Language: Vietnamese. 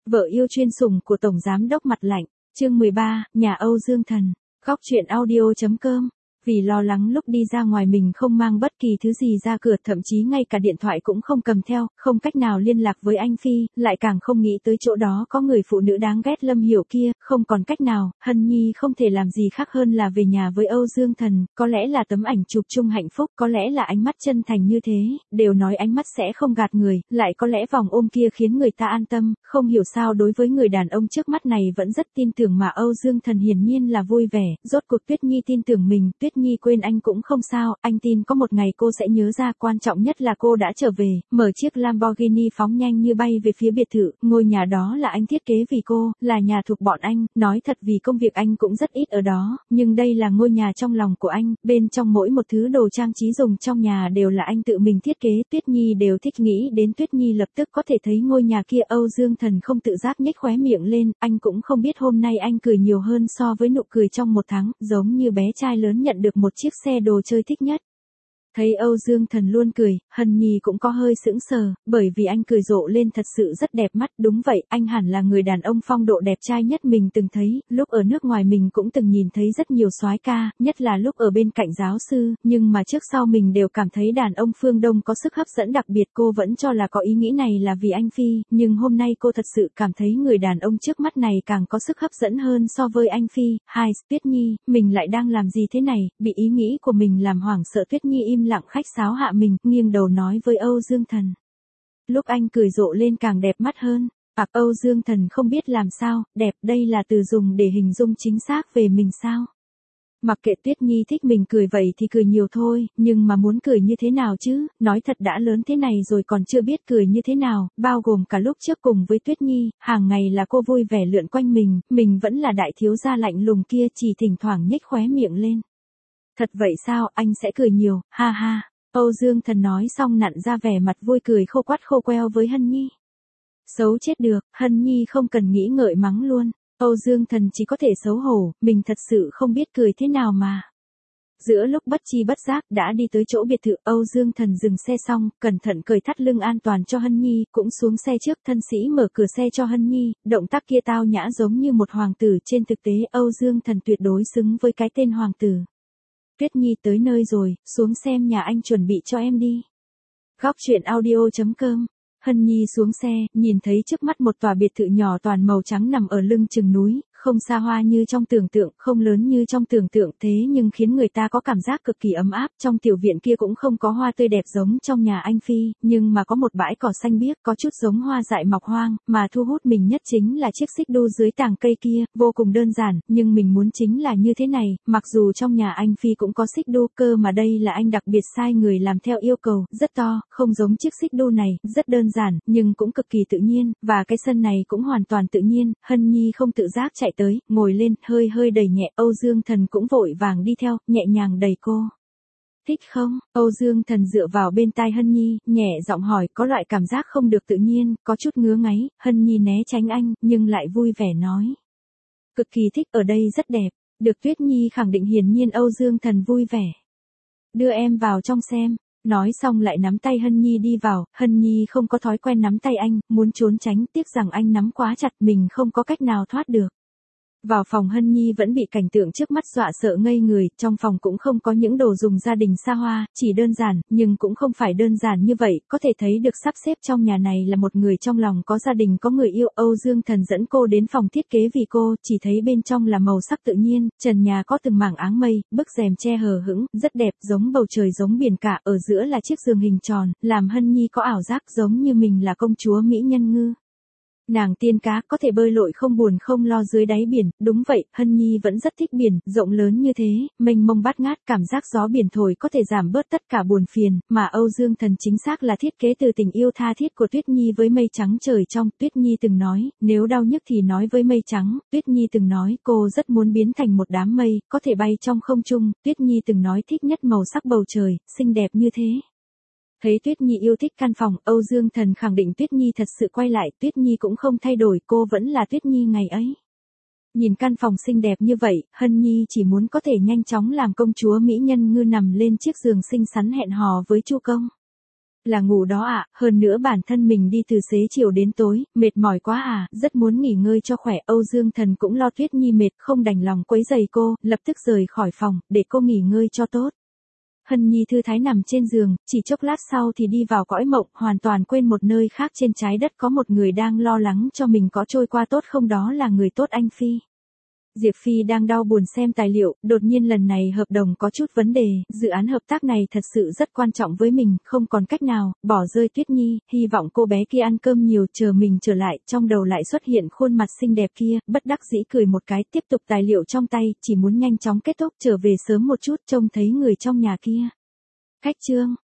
Vợ yêu chuyên sủng của Tổng Giám đốc Mặt Lạnh, chương 13, nhà Âu Dương Thần, góc truyện audio.com. Vì lo lắng lúc đi ra ngoài mình không mang bất kỳ thứ gì ra cửa, thậm chí ngay cả điện thoại cũng không cầm theo, không cách nào liên lạc với anh Phi, lại càng không nghĩ tới chỗ đó có người phụ nữ đáng ghét Lâm Hiểu kia, không còn cách nào, Hân Nhi không thể làm gì khác hơn là về nhà với Âu Dương Thần, có lẽ là tấm ảnh chụp chung hạnh phúc, có lẽ là ánh mắt chân thành như thế, đều nói ánh mắt sẽ không gạt người, lại có lẽ vòng ôm kia khiến người ta an tâm, không hiểu sao đối với người đàn ông trước mắt này vẫn rất tin tưởng mà Âu Dương Thần hiển nhiên là vui vẻ, rốt cuộc Tuyết Nhi tin tưởng mình, Tuyết Nhi quên anh cũng không sao, anh tin có một ngày cô sẽ nhớ ra, quan trọng nhất là cô đã trở về, mở chiếc Lamborghini phóng nhanh như bay về phía biệt thự, ngôi nhà đó là anh thiết kế vì cô, là nhà thuộc bọn anh, nói thật vì công việc anh cũng rất ít ở đó, nhưng đây là ngôi nhà trong lòng của anh, bên trong mỗi một thứ đồ trang trí dùng trong nhà đều là anh tự mình thiết kế, Tuyết Nhi đều thích nghĩ đến Tuyết Nhi lập tức có thể thấy ngôi nhà kia. Âu Dương Thần không tự giác nhếch khóe miệng lên, anh cũng không biết hôm nay anh cười nhiều hơn so với nụ cười trong một tháng, giống như bé trai lớn nhận được một chiếc xe đồ chơi thích nhất. Thấy Âu Dương Thần luôn cười, Hân Nhi cũng có hơi sững sờ, bởi vì anh cười rộ lên thật sự rất đẹp mắt, đúng vậy, anh hẳn là người đàn ông phong độ đẹp trai nhất mình từng thấy, lúc ở nước ngoài mình cũng từng nhìn thấy rất nhiều soái ca, nhất là lúc ở bên cạnh giáo sư, nhưng mà trước sau mình đều cảm thấy đàn ông phương Đông có sức hấp dẫn đặc biệt, cô vẫn cho là có ý nghĩ này là vì anh Phi, nhưng hôm nay cô thật sự cảm thấy người đàn ông trước mắt này càng có sức hấp dẫn hơn so với anh Phi. Hai, Tuyết Nhi, mình lại đang làm gì thế này, bị ý nghĩ của mình làm hoảng sợ. Tuyết Nhi im lặng khách sáo hạ mình, nghiêng đầu nói với Âu Dương Thần. Lúc anh cười rộ lên càng đẹp mắt hơn. Âu Dương Thần không biết làm sao, đẹp đây là từ dùng để hình dung chính xác về mình sao. Mặc kệ Tuyết Nhi thích mình cười vậy thì cười nhiều thôi, nhưng mà muốn cười như thế nào chứ, nói thật đã lớn thế này rồi còn chưa biết cười như thế nào, bao gồm cả lúc trước cùng với Tuyết Nhi, hàng ngày là cô vui vẻ lượn quanh mình vẫn là đại thiếu gia lạnh lùng kia chỉ thỉnh thoảng nhếch khóe miệng lên. Thật vậy sao, anh sẽ cười nhiều, ha ha. Âu Dương Thần nói xong nặn ra vẻ mặt vui cười khô quắt khô queo với Hân Nhi. Xấu chết được, Hân Nhi không cần nghĩ ngợi mắng luôn. Âu Dương Thần chỉ có thể xấu hổ, mình thật sự không biết cười thế nào mà. Giữa lúc bất chi bất giác đã đi tới chỗ biệt thự, Âu Dương Thần dừng xe xong, cẩn thận cởi thắt lưng an toàn cho Hân Nhi, cũng xuống xe trước, thân sĩ mở cửa xe cho Hân Nhi, động tác kia tao nhã giống như một hoàng tử, trên thực tế Âu Dương Thần tuyệt đối xứng với cái tên hoàng tử. Tuyết Nhi tới nơi rồi, xuống xem nhà anh chuẩn bị cho em đi. Góc truyện audio.com. Hân Nhi xuống xe, nhìn thấy trước mắt một tòa biệt thự nhỏ toàn màu trắng nằm ở lưng chừng núi, không xa hoa như trong tưởng tượng, không lớn như trong tưởng tượng, thế nhưng khiến người ta có cảm giác cực kỳ ấm áp. Trong tiểu viện kia cũng không có hoa tươi đẹp giống trong nhà anh Phi, nhưng mà có một bãi cỏ xanh biếc, có chút giống hoa dại mọc hoang, mà thu hút mình nhất chính là chiếc xích đu dưới tàng cây kia, vô cùng đơn giản, nhưng mình muốn chính là như thế này, mặc dù trong nhà anh Phi cũng có xích đu cơ mà đây là anh đặc biệt sai người làm theo yêu cầu, rất to, không giống chiếc xích đu này, rất đơn giản, nhưng cũng cực kỳ tự nhiên, và cái sân này cũng hoàn toàn tự nhiên. Hân Nhi không tự giác chạy tới, ngồi lên, hơi đẩy nhẹ, Âu Dương Thần cũng vội vàng đi theo, nhẹ nhàng đẩy cô. Thích không? Âu Dương Thần dựa vào bên tai Hân Nhi, nhẹ giọng hỏi, có loại cảm giác không được tự nhiên, có chút ngứa ngáy. Hân Nhi né tránh anh, nhưng lại vui vẻ nói. Cực kỳ thích, ở đây rất đẹp. Được Tuyết Nhi khẳng định, hiển nhiên Âu Dương Thần vui vẻ. Đưa em vào trong xem. Nói xong lại nắm tay Hân Nhi đi vào, Hân Nhi không có thói quen nắm tay anh, muốn trốn tránh, tiếc rằng anh nắm quá chặt, mình không có cách nào thoát được. Vào phòng Hân Nhi vẫn bị cảnh tượng trước mắt dọa sợ ngây người, trong phòng cũng không có những đồ dùng gia đình xa hoa, chỉ đơn giản, nhưng cũng không phải đơn giản như vậy, có thể thấy được sắp xếp trong nhà này là một người trong lòng có gia đình có người yêu. Âu Dương Thần dẫn cô đến phòng thiết kế vì cô, chỉ thấy bên trong là màu sắc tự nhiên, trần nhà có từng mảng áng mây, bức rèm che hờ hững, rất đẹp, giống bầu trời giống biển cả, ở giữa là chiếc giường hình tròn, làm Hân Nhi có ảo giác giống như mình là công chúa mỹ nhân ngư. Nàng tiên cá có thể bơi lội không buồn không lo dưới đáy biển, đúng vậy, Hân Nhi vẫn rất thích biển, rộng lớn như thế, mênh mông bát ngát, cảm giác gió biển thổi có thể giảm bớt tất cả buồn phiền, mà Âu Dương Thần chính xác là thiết kế từ tình yêu tha thiết của Tuyết Nhi với mây trắng trời trong. Tuyết Nhi từng nói, nếu đau nhức thì nói với mây trắng. Tuyết Nhi từng nói, cô rất muốn biến thành một đám mây, có thể bay trong không trung. Tuyết Nhi từng nói thích nhất màu sắc bầu trời, xinh đẹp như thế. Thấy Tuyết Nhi yêu thích căn phòng, Âu Dương Thần khẳng định Tuyết Nhi thật sự quay lại, Tuyết Nhi cũng không thay đổi, cô vẫn là Tuyết Nhi ngày ấy. Nhìn căn phòng xinh đẹp như vậy, Hân Nhi chỉ muốn có thể nhanh chóng làm công chúa mỹ nhân ngư nằm lên chiếc giường xinh xắn hẹn hò với Chu Công. Là ngủ đó ạ, hơn nữa bản thân mình đi từ xế chiều đến tối, mệt mỏi quá à, rất muốn nghỉ ngơi cho khỏe. Âu Dương Thần cũng lo Tuyết Nhi mệt, không đành lòng quấy rầy cô, lập tức rời khỏi phòng, để cô nghỉ ngơi cho tốt. Hân Nhi thư thái nằm trên giường, chỉ chốc lát sau thì đi vào cõi mộng, hoàn toàn quên một nơi khác trên trái đất có một người đang lo lắng cho mình có trôi qua tốt không, đó là người tốt anh Phi. Diệp Phi đang đau buồn xem tài liệu, đột nhiên lần này hợp đồng có chút vấn đề, dự án hợp tác này thật sự rất quan trọng với mình, không còn cách nào, bỏ rơi Tuyết Nhi, hy vọng cô bé kia ăn cơm nhiều, chờ mình trở lại, trong đầu lại xuất hiện khuôn mặt xinh đẹp kia, bất đắc dĩ cười một cái, tiếp tục tài liệu trong tay, chỉ muốn nhanh chóng kết thúc, trở về sớm một chút, trông thấy người trong nhà kia. Khách Trương,